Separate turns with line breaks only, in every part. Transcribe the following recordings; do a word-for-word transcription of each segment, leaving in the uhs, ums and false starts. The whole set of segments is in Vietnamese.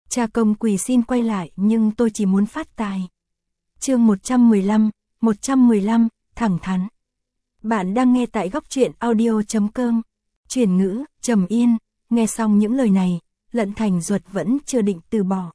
Cha công quỳ xin quay lại nhưng tôi chỉ muốn phát tài. Chương một trăm mười lăm, một trăm mười lăm, thẳng thắn. Bạn đang nghe tại góc truyện audio chấm com. Chuyển ngữ, trầm yên, nghe xong những lời này, Lận Thành Duật vẫn chưa định từ bỏ.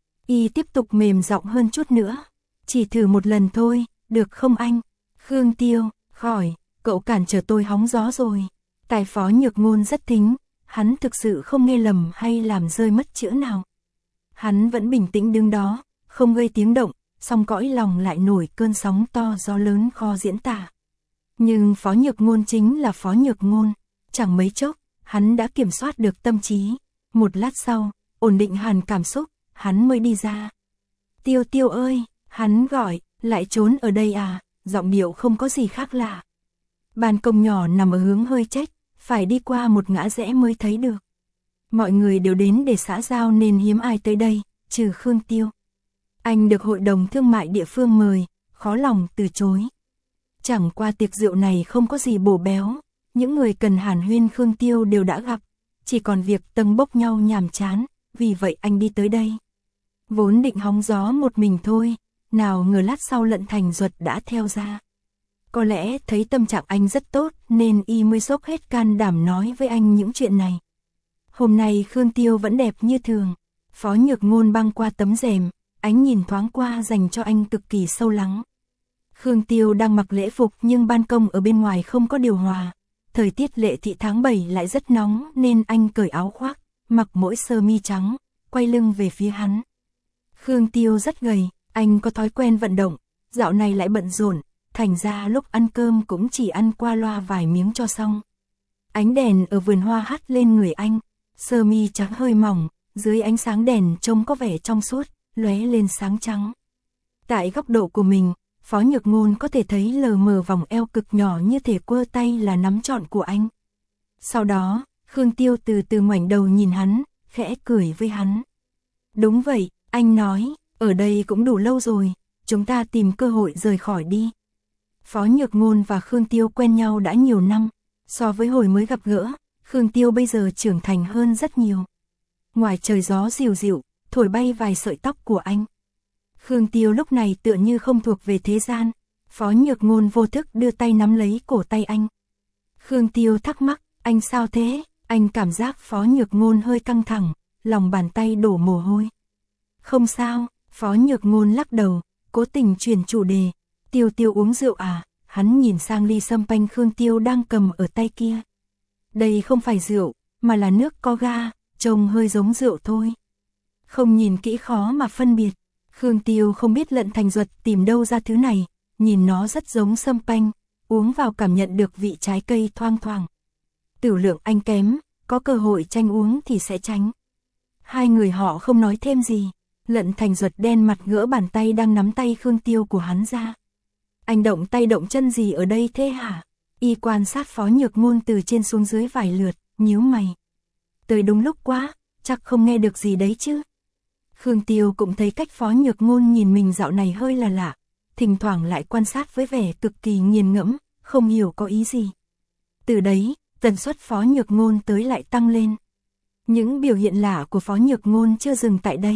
Y tiếp tục mềm giọng hơn chút nữa. Chỉ thử một lần thôi, được không anh? Khương Tiêu, khỏi, cậu cản trở tôi hóng gió rồi. Tài Phó Nhược Ngôn rất thính, hắn thực sự không nghe lầm hay làm rơi mất chữ nào. Hắn vẫn bình tĩnh đứng đó, không gây tiếng động, song cõi lòng lại nổi cơn sóng to gió lớn khó diễn tả. Nhưng Phó Nhược Ngôn chính là Phó Nhược Ngôn, chẳng mấy chốc, hắn đã kiểm soát được tâm trí. Một lát sau, ổn định hẳn cảm xúc, hắn mới đi ra. Tiêu Tiêu ơi, hắn gọi, lại trốn ở đây à, giọng điệu không có gì khác lạ. Ban công nhỏ nằm ở hướng hơi chếch, phải đi qua một ngã rẽ mới thấy được. Mọi người đều đến để xã giao nên hiếm ai tới đây, trừ Khương Tiêu. Anh được Hội đồng Thương mại địa phương mời, khó lòng từ chối. Chẳng qua tiệc rượu này không có gì bổ béo, những người cần hàn huyên Khương Tiêu đều đã gặp, chỉ còn việc tâng bốc nhau nhàm chán, vì vậy anh đi tới đây. Vốn định hóng gió một mình thôi, nào ngờ lát sau Lận Thành Duật đã theo ra. Có lẽ thấy tâm trạng anh rất tốt nên y mới dốc hết can đảm nói với anh những chuyện này. Hôm nay Khương Tiêu vẫn đẹp như thường. Phó Nhược Ngôn băng qua tấm rèm, ánh nhìn thoáng qua dành cho anh cực kỳ sâu lắng. Khương Tiêu đang mặc lễ phục nhưng ban công ở bên ngoài không có điều hòa. Thời tiết lệ thị tháng bảy lại rất nóng nên anh cởi áo khoác, mặc mỗi sơ mi trắng, quay lưng về phía hắn. Khương Tiêu rất gầy, anh có thói quen vận động, dạo này lại bận rộn, thành ra lúc ăn cơm cũng chỉ ăn qua loa vài miếng cho xong. Ánh đèn ở vườn hoa hắt lên người anh, sơ mi trắng hơi mỏng, dưới ánh sáng đèn trông có vẻ trong suốt, lóe lên sáng trắng. Tại góc độ của mình, Phó Nhược Ngôn có thể thấy lờ mờ vòng eo cực nhỏ như thể quơ tay là nắm trọn của anh. Sau đó, Khương Tiêu từ từ ngoảnh đầu nhìn hắn, khẽ cười với hắn. Đúng vậy, anh nói, ở đây cũng đủ lâu rồi, chúng ta tìm cơ hội rời khỏi đi. Phó Nhược Ngôn và Khương Tiêu quen nhau đã nhiều năm, so với hồi mới gặp gỡ, Khương Tiêu bây giờ trưởng thành hơn rất nhiều. Ngoài trời gió dịu dịu, thổi bay vài sợi tóc của anh. Khương Tiêu lúc này tựa như không thuộc về thế gian, Phó Nhược Ngôn vô thức đưa tay nắm lấy cổ tay anh. Khương Tiêu thắc mắc, anh sao thế? Anh cảm giác Phó Nhược Ngôn hơi căng thẳng, lòng bàn tay đổ mồ hôi. Không sao, Phó Nhược Ngôn lắc đầu, cố tình chuyển chủ đề. Tiêu Tiêu uống rượu à? Hắn nhìn sang ly sâm panh Khương Tiêu đang cầm ở tay kia. Đây không phải rượu, mà là nước có ga, trông hơi giống rượu thôi. Không nhìn kỹ khó mà phân biệt. Khương Tiêu không biết Lận Thành Duật tìm đâu ra thứ này, nhìn nó rất giống sâm panh, uống vào cảm nhận được vị trái cây thoang thoảng. Tửu lượng anh kém, có cơ hội tranh uống thì sẽ tránh. Hai người họ không nói thêm gì, Lận Thành Duật đen mặt gỡ bàn tay đang nắm tay Khương Tiêu của hắn ra. Anh động tay động chân gì ở đây thế hả? Y quan sát Phó Nhược Ngôn từ trên xuống dưới vài lượt, nhíu mày. Tới đúng lúc quá, chắc không nghe được gì đấy chứ. Khương Tiêu cũng thấy cách Phó Nhược Ngôn nhìn mình dạo này hơi là lạ, thỉnh thoảng lại quan sát với vẻ cực kỳ nghiền ngẫm, không hiểu có ý gì. Từ đấy, tần suất Phó Nhược Ngôn tới lại tăng lên. Những biểu hiện lạ của Phó Nhược Ngôn chưa dừng tại đây.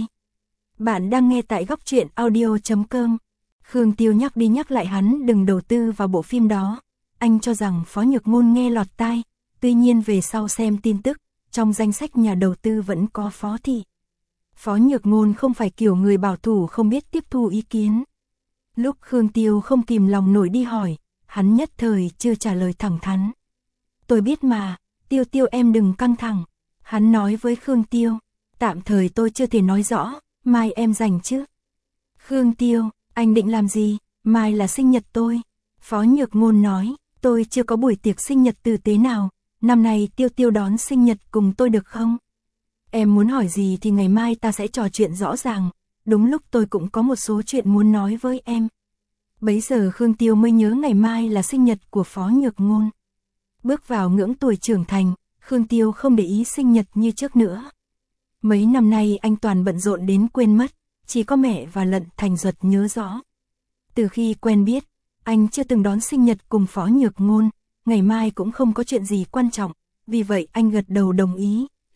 Bạn đang nghe tại góc truyện audio chấm com. Khương Tiêu nhắc đi nhắc lại hắn đừng đầu tư vào bộ phim đó. Anh cho rằng Phó Nhược Ngôn nghe lọt tai, tuy nhiên về sau xem tin tức, trong danh sách nhà đầu tư vẫn có Phó Thị. Phó Nhược Ngôn không phải kiểu người bảo thủ không biết tiếp thu ý kiến. Lúc Khương Tiêu không kìm lòng nổi đi hỏi, hắn nhất thời chưa trả lời thẳng thắn. Tôi biết mà, Tiêu Tiêu em đừng căng thẳng. Hắn nói với Khương Tiêu, tạm thời tôi chưa thể nói rõ, mai em rảnh chứ. Khương Tiêu, anh định làm gì? Mai là sinh nhật tôi. Phó Nhược Ngôn nói, tôi chưa có buổi tiệc sinh nhật tử tế nào, năm nay Tiêu Tiêu đón sinh nhật cùng tôi được không? Em muốn hỏi gì thì ngày mai ta sẽ trò chuyện rõ ràng, đúng lúc tôi cũng có một số chuyện muốn nói với em. Bấy giờ Khương Tiêu mới nhớ ngày mai là sinh nhật của Phó Nhược Ngôn. Bước vào ngưỡng tuổi trưởng thành, Khương Tiêu không để ý sinh nhật như trước nữa. Mấy năm nay anh toàn bận rộn đến quên mất, chỉ có mẹ và Lận Thành Duật nhớ rõ. Từ khi quen biết, anh chưa từng đón sinh nhật cùng Phó Nhược Ngôn, ngày mai cũng không có chuyện gì quan trọng, vì vậy anh gật đầu đồng ý,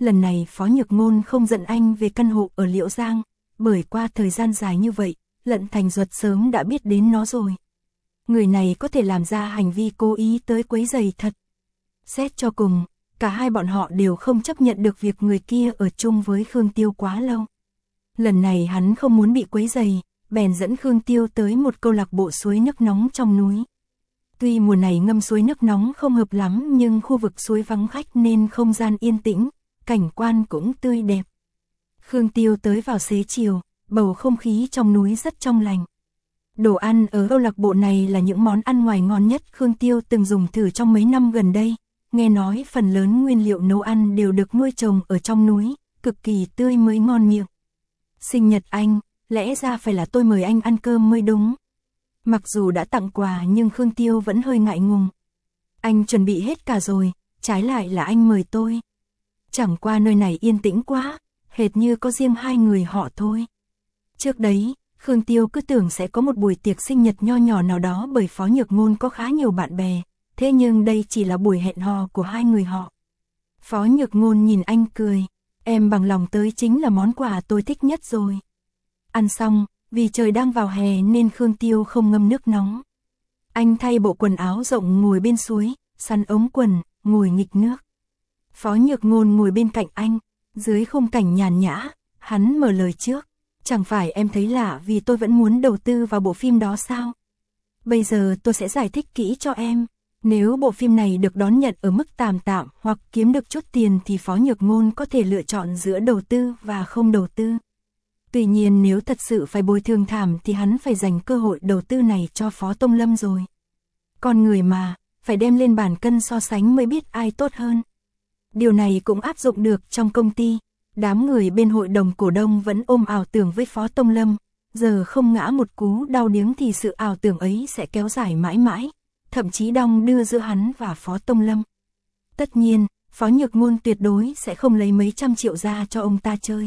lần này Phó Nhược Ngôn không giận anh về căn hộ ở Liễu Giang, bởi qua thời gian dài như vậy, Lận Thành Duật sớm đã biết đến nó rồi. Người này có thể làm ra hành vi cố ý tới quấy rầy thật. Xét cho cùng, cả hai bọn họ đều không chấp nhận được việc người kia ở chung với Khương Tiêu quá lâu. Lần này hắn không muốn bị quấy rầy, bèn dẫn Khương Tiêu tới một câu lạc bộ suối nước nóng trong núi. Tuy mùa này ngâm suối nước nóng không hợp lắm nhưng khu vực suối vắng khách nên không gian yên tĩnh, cảnh quan cũng tươi đẹp. Khương Tiêu tới vào xế chiều, bầu không khí trong núi rất trong lành. Đồ ăn ở câu lạc bộ này là những món ăn ngoài ngon nhất Khương Tiêu từng dùng thử trong mấy năm gần đây. Nghe nói phần lớn nguyên liệu nấu ăn đều được nuôi trồng ở trong núi, cực kỳ tươi mới ngon miệng. Sinh nhật anh, lẽ ra phải là tôi mời anh ăn cơm mới đúng. Mặc dù đã tặng quà nhưng Khương Tiêu vẫn hơi ngại ngùng. Anh chuẩn bị hết cả rồi, trái lại là anh mời tôi. Chẳng qua nơi này yên tĩnh quá, hệt như có riêng hai người họ thôi. Trước đấy, Khương Tiêu cứ tưởng sẽ có một buổi tiệc sinh nhật nho nhỏ nào đó bởi Phó Nhược Ngôn có khá nhiều bạn bè. Thế nhưng đây chỉ là buổi hẹn hò của hai người họ. Phó Nhược Ngôn nhìn anh cười, em bằng lòng tới chính là món quà tôi thích nhất rồi. Ăn xong, vì trời đang vào hè nên Khương Tiêu không ngâm nước nóng. Anh thay bộ quần áo rộng ngồi bên suối, sắn ống quần, ngồi nghịch nước. Phó Nhược Ngôn ngồi bên cạnh anh, dưới khung cảnh nhàn nhã, hắn mở lời trước. Chẳng phải em thấy lạ vì tôi vẫn muốn đầu tư vào bộ phim đó sao? Bây giờ tôi sẽ giải thích kỹ cho em. Nếu bộ phim này được đón nhận ở mức tạm tạm hoặc kiếm được chút tiền thì Phó Nhược Ngôn có thể lựa chọn giữa đầu tư và không đầu tư. Tuy nhiên nếu thật sự phải bồi thường thảm thì hắn phải dành cơ hội đầu tư này cho Phó Tông Lâm rồi. Con người mà, phải đem lên bàn cân so sánh mới biết ai tốt hơn. Điều này cũng áp dụng được trong công ty. Đám người bên hội đồng cổ đông vẫn ôm ảo tưởng với Phó Tông Lâm. Giờ không ngã một cú đau điếng thì sự ảo tưởng ấy sẽ kéo dài mãi mãi. Thậm chí đong đưa giữa hắn và Phó Tông Lâm. Tất nhiên, Phó Nhược Ngôn tuyệt đối sẽ không lấy mấy trăm triệu ra cho ông ta chơi.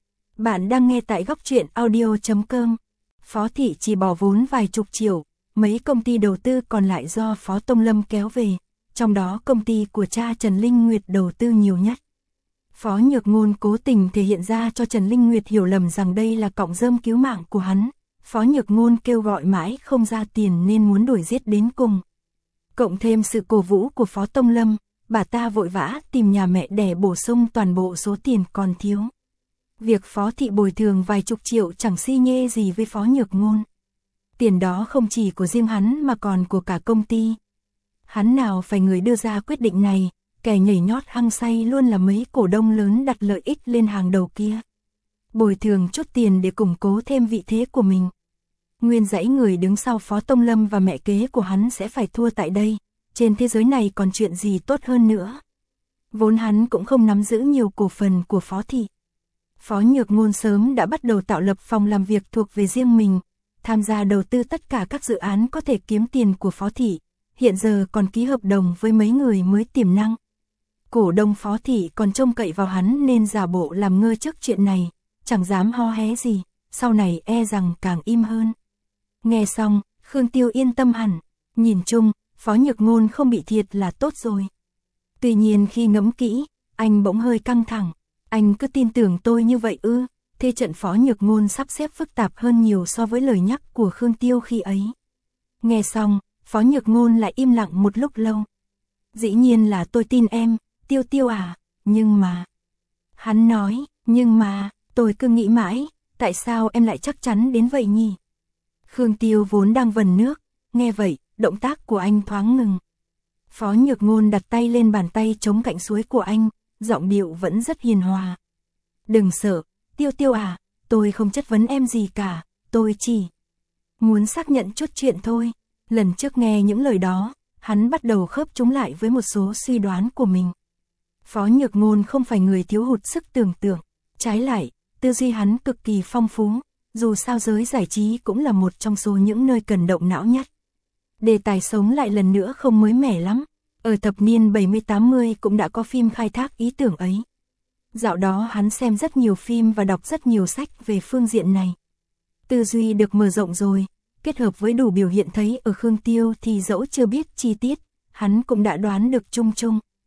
Bạn đang nghe tại góc truyện audio chấm com. Phó Thị chỉ bỏ vốn vài chục triệu, mấy công ty đầu tư còn lại do Phó Tông Lâm kéo về, trong đó công ty của cha Trần Linh Nguyệt đầu tư nhiều nhất. Phó Nhược Ngôn cố tình thể hiện ra cho Trần Linh Nguyệt hiểu lầm rằng đây là cọng rơm cứu mạng của hắn. Phó Nhược Ngôn kêu gọi mãi không ra tiền nên muốn đuổi giết đến cùng. Cộng thêm sự cổ vũ của Phó Tông Lâm, bà ta vội vã tìm nhà mẹ đẻ bổ sung toàn bộ số tiền còn thiếu. Việc Phó Thị bồi thường vài chục triệu chẳng xi nhê gì với Phó Nhược Ngôn. Tiền đó không chỉ của riêng hắn mà còn của cả công ty. Hắn nào phải người đưa ra quyết định này, kẻ nhảy nhót hăng say luôn là mấy cổ đông lớn đặt lợi ích lên hàng đầu kia. Bồi thường chút tiền để củng cố thêm vị thế của mình. Nguyên dãy người đứng sau Phó Tông Lâm và mẹ kế của hắn sẽ phải thua tại đây, trên thế giới này còn chuyện gì tốt hơn nữa. Vốn hắn cũng không nắm giữ nhiều cổ phần của Phó Thị. Phó Nhược Ngôn sớm đã bắt đầu tạo lập phòng làm việc thuộc về riêng mình, tham gia đầu tư tất cả các dự án có thể kiếm tiền của Phó Thị, hiện giờ còn ký hợp đồng với mấy người mới tiềm năng. Cổ đông Phó Thị còn trông cậy vào hắn nên giả bộ làm ngơ trước chuyện này, chẳng dám ho hé gì, sau này e rằng càng im hơn. Nghe xong, Khương Tiêu yên tâm hẳn, nhìn chung, Phó Nhược Ngôn không bị thiệt là tốt rồi. Tuy nhiên khi ngẫm kỹ, anh bỗng hơi căng thẳng, anh cứ tin tưởng tôi như vậy ư? Thế trận Phó Nhược Ngôn sắp xếp phức tạp hơn nhiều so với lời nhắc của Khương Tiêu khi ấy. Nghe xong, Phó Nhược Ngôn lại im lặng một lúc lâu. Dĩ nhiên là tôi tin em, Tiêu Tiêu à, nhưng mà... Hắn nói, nhưng mà, tôi cứ nghĩ mãi, tại sao em lại chắc chắn đến vậy nhỉ? Khương Tiêu vốn đang vần nước, nghe vậy, động tác của anh thoáng ngừng. Phó Nhược Ngôn đặt tay lên bàn tay chống cạnh suối của anh, giọng điệu vẫn rất hiền hòa. Đừng sợ, Tiêu Tiêu à, tôi không chất vấn em gì cả, tôi chỉ muốn xác nhận chút chuyện thôi. Lần trước nghe những lời đó, hắn bắt đầu khớp chúng lại với một số suy đoán của mình. Phó Nhược Ngôn không phải người thiếu hụt sức tưởng tượng, trái lại, tư duy hắn cực kỳ phong phú, dù sao giới giải trí cũng là một trong số những nơi cần động não nhất. Đề tài sống lại lần nữa không mới mẻ lắm, ở thập niên bảy mươi tám mươi cũng đã có phim khai thác ý tưởng ấy. Dạo đó hắn xem rất nhiều phim và đọc rất nhiều sách về phương diện này. Tư duy được mở rộng rồi, kết hợp với đủ biểu hiện thấy ở Khương Tiêu thì dẫu chưa biết chi tiết, hắn cũng đã đoán được chung chung.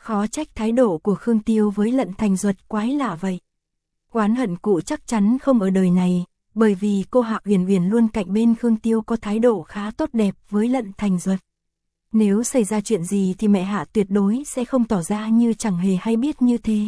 Khó trách thái độ của Khương Tiêu với Lận Thành Duật quái lạ vậy. Oán hận cụ chắc chắn không ở đời này, bởi vì cô Hạ Uyển Uyển luôn cạnh bên Khương Tiêu có thái độ khá tốt đẹp với Lận Thành Duật. Nếu xảy ra chuyện gì thì mẹ Hạ tuyệt đối sẽ không tỏ ra như chẳng hề hay biết như thế.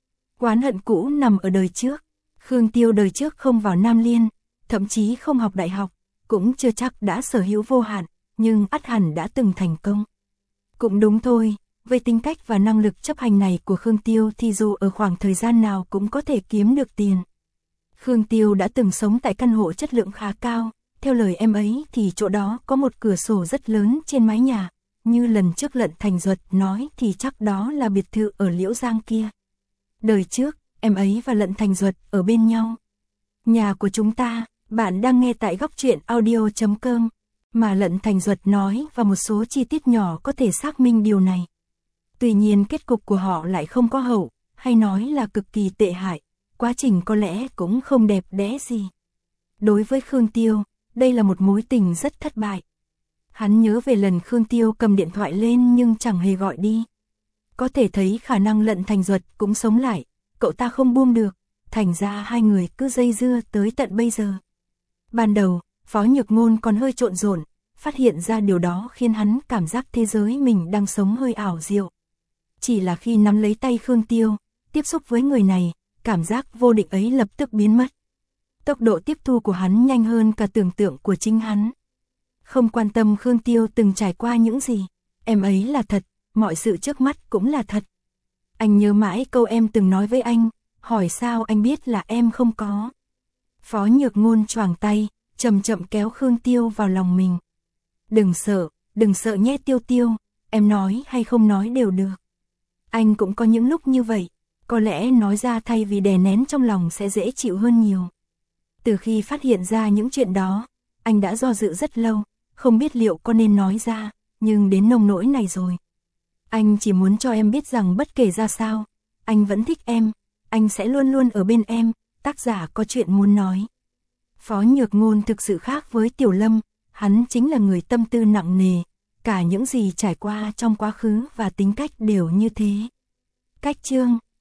Oán hận cũ nằm ở đời trước. Khương Tiêu đời trước không vào Nam Liên, thậm chí không học đại học, cũng chưa chắc đã sở hữu vô hạn, nhưng ắt hẳn đã từng thành công. Cũng đúng thôi, với tính cách và năng lực chấp hành này của Khương Tiêu thì dù ở khoảng thời gian nào cũng có thể kiếm được tiền. Khương Tiêu đã từng sống tại căn hộ chất lượng khá cao, theo lời em ấy thì chỗ đó có một cửa sổ rất lớn trên mái nhà, như lần trước Lận Thành Duật nói thì chắc đó là biệt thự ở Liễu Giang kia. Đời trước, em ấy và Lận Thành Duật ở bên nhau. Nhà của chúng ta, bạn đang nghe tại góc truyện audio chấm com, mà Lận Thành Duật nói và một số chi tiết nhỏ có thể xác minh điều này. Tuy nhiên kết cục của họ lại không có hậu, hay nói là cực kỳ tệ hại, quá trình có lẽ cũng không đẹp đẽ gì. Đối với Khương Tiêu, đây là một mối tình rất thất bại. Hắn nhớ về lần Khương Tiêu cầm điện thoại lên nhưng chẳng hề gọi đi. Có thể thấy khả năng Lận Thành Duật cũng sống lại, cậu ta không buông được, thành ra hai người cứ dây dưa tới tận bây giờ. Ban đầu, Phó Nhược Ngôn còn hơi trộn rộn, phát hiện ra điều đó khiến hắn cảm giác thế giới mình đang sống hơi ảo diệu. Chỉ là khi nắm lấy tay Khương Tiêu, tiếp xúc với người này, cảm giác vô định ấy lập tức biến mất. Tốc độ tiếp thu của hắn nhanh hơn cả tưởng tượng của chính hắn. Không quan tâm Khương Tiêu từng trải qua những gì, em ấy là thật, mọi sự trước mắt cũng là thật. Anh nhớ mãi câu em từng nói với anh, hỏi sao anh biết là em không có. Phó Nhược Ngôn choàng tay, chậm chậm kéo Khương Tiêu vào lòng mình. Đừng sợ, đừng sợ nhé Tiêu Tiêu, em nói hay không nói đều được. Anh cũng có những lúc như vậy, có lẽ nói ra thay vì đè nén trong lòng sẽ dễ chịu hơn nhiều. Từ khi phát hiện ra những chuyện đó, anh đã do dự rất lâu, không biết liệu có nên nói ra, nhưng đến nông nỗi này rồi. Anh chỉ muốn cho em biết rằng bất kể ra sao, anh vẫn thích em, anh sẽ luôn luôn ở bên em, tác giả có chuyện muốn nói. Phó Nhược Ngôn thực sự khác với Tiểu Lâm, hắn chính là người tâm tư nặng nề, cả những gì trải qua trong quá khứ và tính cách đều như thế. Cách chương